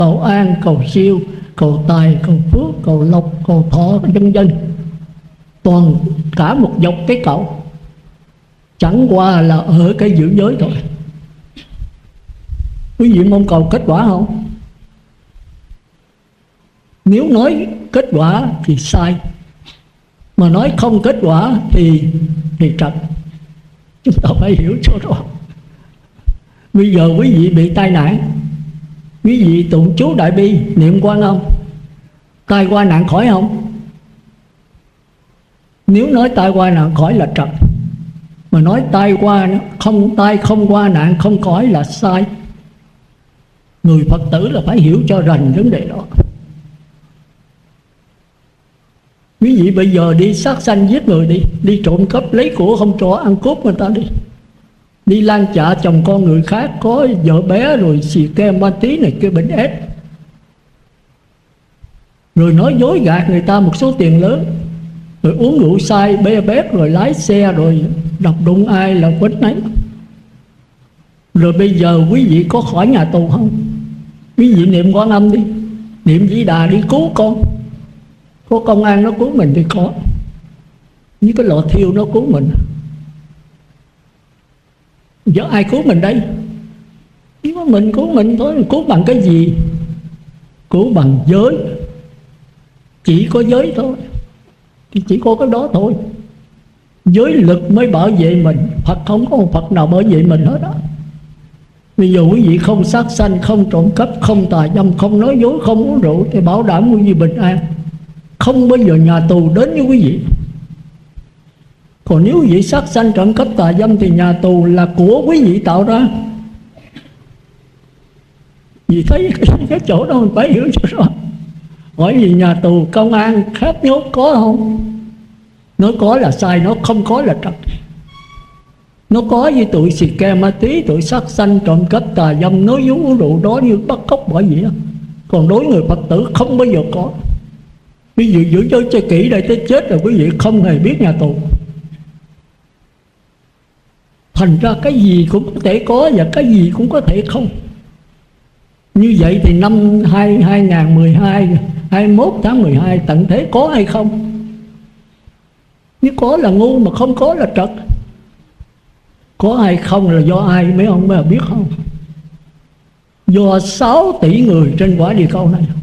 cầu an, cầu siêu, cầu tài, cầu phước, cầu lộc, cầu thọ, vân vân. Toàn cả một dọc cái cầu, chẳng qua là ở cái giữ giới thôi. Quý vị mong cầu kết quả không? Nếu nói kết quả thì sai, mà nói không kết quả thì trật. Chúng ta phải hiểu cho rõ. Bây giờ quý vị bị tai nạn, quý vị tụng chú Đại Bi, niệm Quan Âm, tai qua nạn khỏi không? Nếu nói tai qua nạn khỏi là trật, mà nói tai không qua nạn không khỏi là sai. Người Phật tử là phải hiểu cho rành vấn đề đó. Quý vị bây giờ đi sát sanh giết người đi trộm cắp lấy của không cho, ăn cướp người ta đi lan chạ chồng con người khác, có vợ bé rồi xì ke ma tí này kia, bệnh ép, rồi nói dối gạt người ta một số tiền lớn, rồi uống rượu say bê bết, rồi lái xe rồi đập đụng ai là quýt nấy. Rồi bây giờ quý vị có khỏi nhà tù không? Quý vị niệm Quan Âm đi, niệm Di Đà đi cứu con. Có công an nó cứu mình thì có, như cái lò thiêu nó cứu mình. Giờ ai cứu mình đây? Chỉ có mình cứu mình thôi. Cứu bằng cái gì? Cứu bằng giới. Chỉ có giới thôi, thì chỉ có cái đó thôi. Giới lực mới bảo vệ mình. Phật không có một Phật nào bảo vệ mình hết đó. Bây giờ quý vị không sát sanh, không trộm cắp, không tà dâm, không nói dối, không uống rượu, thì bảo đảm quý vị bình an, không bao giờ nhà tù đến với quý vị. Còn nếu quý vị sát sanh trộm cắp tà dâm thì nhà tù là của quý vị tạo ra. Vì thấy cái chỗ đó mình phải hiểu cho rõ. Hỏi vì nhà tù công an khép nhốt có không? Nó có là sai, nó không có là trật. Nó có với tụi xì ke ma tí, tụi sát sanh trộm cắp tà dâm, nói dối uống rượu đó như bắt cóc bởi vậy đó. Còn đối người Phật tử không bao giờ có. Quý vị giữ giới cho kỹ đây, tới chết rồi quý vị không hề biết nhà tù. Thành ra cái gì cũng có thể có và cái gì cũng có thể không. Như vậy thì năm 2012 21 tháng 12 tận thế có hay không? Nếu có là ngu, mà không có là trật. Có hay không là do ai mấy ông mới biết không? Do 6 tỷ người trên quả địa cầu này.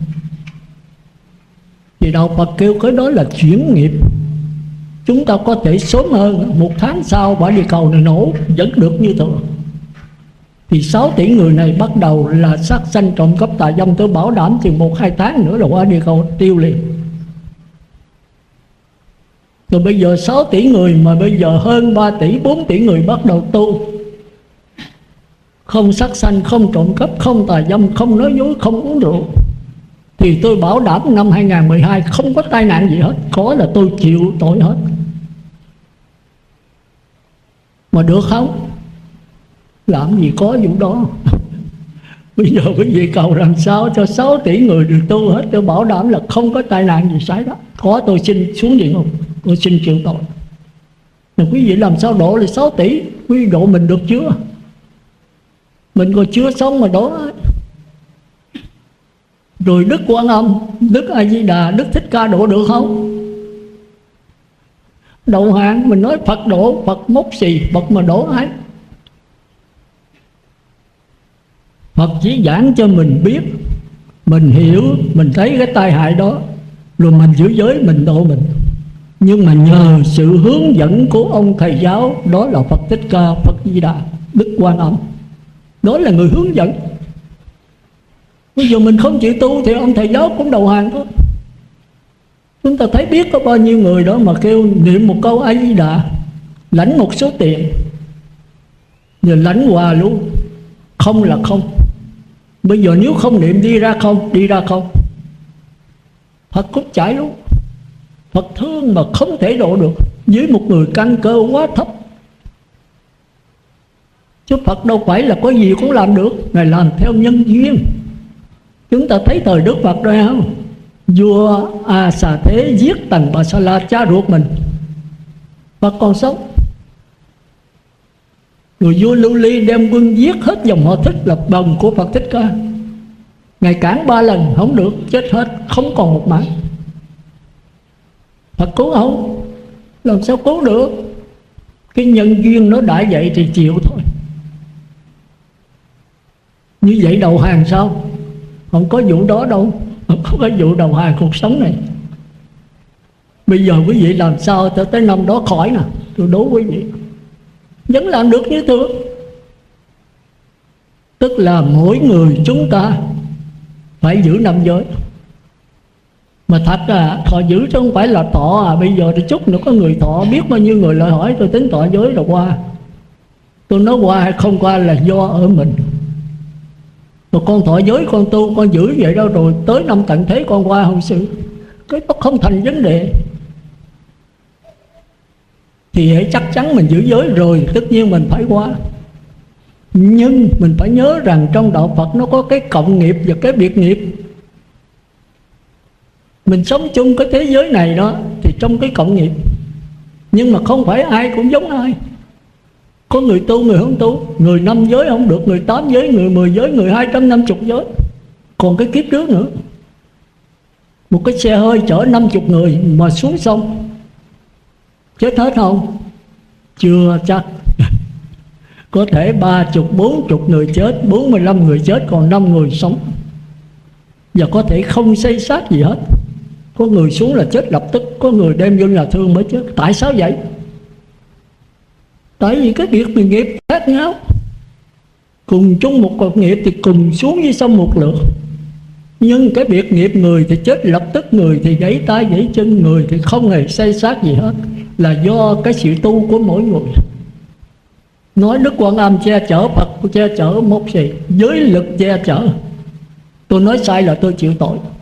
Thì đạo Phật kêu cái đó là chuyển nghiệp. Chúng ta có thể sớm hơn, 1 tháng sau quả địa cầu này nổ vẫn được như thường. Thì 6 tỷ người này bắt đầu là sát sanh trộm cắp tà dâm, tôi bảo đảm chừng 1-2 tháng nữa là quả địa cầu tiêu liền. Rồi bây giờ 6 tỷ người mà bây giờ hơn 3 tỷ, 4 tỷ người bắt đầu tu. Không sát sanh, không trộm cắp, không tà dâm, không nói dối, không uống rượu. Thì tôi bảo đảm năm 2012 không có tai nạn gì hết. Có là tôi chịu tội hết. Mà được không? Làm gì có vụ đó. Bây giờ quý vị cầu làm sao cho 6 tỷ người được tu hết. Tôi bảo đảm là không có tai nạn gì xảy ra. Có tôi xin xuống địa ngục, tôi xin chịu tội. Mà quý vị làm sao độ là 6 tỷ? Quý vị độ mình được chưa? Mình còn chưa sống mà độ. Rồi Đức Quan Âm, Đức A Di Đà, Đức Thích Ca độ được không? Đầu hàng mình nói Phật độ, Phật mốc xì, Phật mà đổ ai? Phật chỉ giảng cho mình biết, mình hiểu, mình thấy cái tai hại đó, rồi mình giữ giới, mình độ mình. Nhưng mà nhờ sự hướng dẫn của ông thầy giáo, đó là Phật Thích Ca, Phật Di Đà, Đức Quan Âm, đó là người hướng dẫn. Bây giờ mình không chịu tu thì ông thầy giáo cũng đầu hàng thôi. Chúng ta thấy biết có bao nhiêu người đó mà kêu niệm một câu A Di Đà, lãnh một số tiền, rồi lãnh hoà luôn. Không là không. Bây giờ nếu không niệm đi ra không, đi ra không. Phật cũng chảy luôn. Phật thương mà không thể độ được với một người căn cơ quá thấp. Chứ Phật đâu phải là có gì cũng làm được. Ngài làm theo nhân duyên. Chúng ta thấy thời Đức Phật rồi không? Vua A Xà Thế giết Tần Bà Sa La, cha ruột mình, Phật còn sống. Rồi vua Lưu Ly đem quân giết hết dòng họ Thích, là bần của Phật Thích Ca. Ngài cản 3 lần không được, chết hết, không còn một mạng. Phật cứu không? Làm sao cứu được? Cái nhân duyên nó đã vậy thì chịu thôi. Như vậy đầu hàng sao? Không có vụ đó đâu. Không có vụ đầu hàng cuộc sống này. Bây giờ quý vị làm sao tới năm đó khỏi nè? Tôi đố quý vị vẫn làm được như thường. Tức là mỗi người chúng ta phải giữ 5 giới. Mà thật thọ giữ chứ không phải là thọ bây giờ thì chút nữa có người thọ, biết bao nhiêu người lại hỏi tôi tính thọ giới rồi qua. Tôi nói qua hay không qua là do ở mình. Rồi con thọ giới con tu con giữ vậy đâu, rồi tới năm tận thế con qua hậu sự, cái đó không thành vấn đề. Thì hãy chắc chắn mình giữ giới rồi tất nhiên mình phải qua. Nhưng mình phải nhớ rằng trong đạo Phật nó có cái cộng nghiệp và cái biệt nghiệp. Mình sống chung cái thế giới này đó thì trong cái cộng nghiệp. Nhưng mà không phải ai cũng giống ai. Có người tu, người không tu. Người 5 giới không được, người 8 giới, người 10 giới, người 250 giới. Còn cái kiếp trước nữa, một cái xe hơi chở 50 người mà xuống sông, chết hết không? Chưa chắc. Có thể 30, 40 người chết, 45 người chết, còn 5 người sống. Và có thể không xây xác gì hết. Có người xuống là chết lập tức, có người đem vô nhà thương mới chết. Tại sao vậy? Tại vì cái biệt nghiệp khác nhau. Cùng chung một cột nghiệp thì cùng xuống dưới sông một lượt. Nhưng cái biệt nghiệp, người thì chết lập tức, người thì gãy tay gãy chân, người thì không hề xây xác gì hết, là do cái sự tu của mỗi người. Nói Đức Quan Âm che chở Phật, che chở một gì? Giới lực che chở. Tôi nói sai là tôi chịu tội.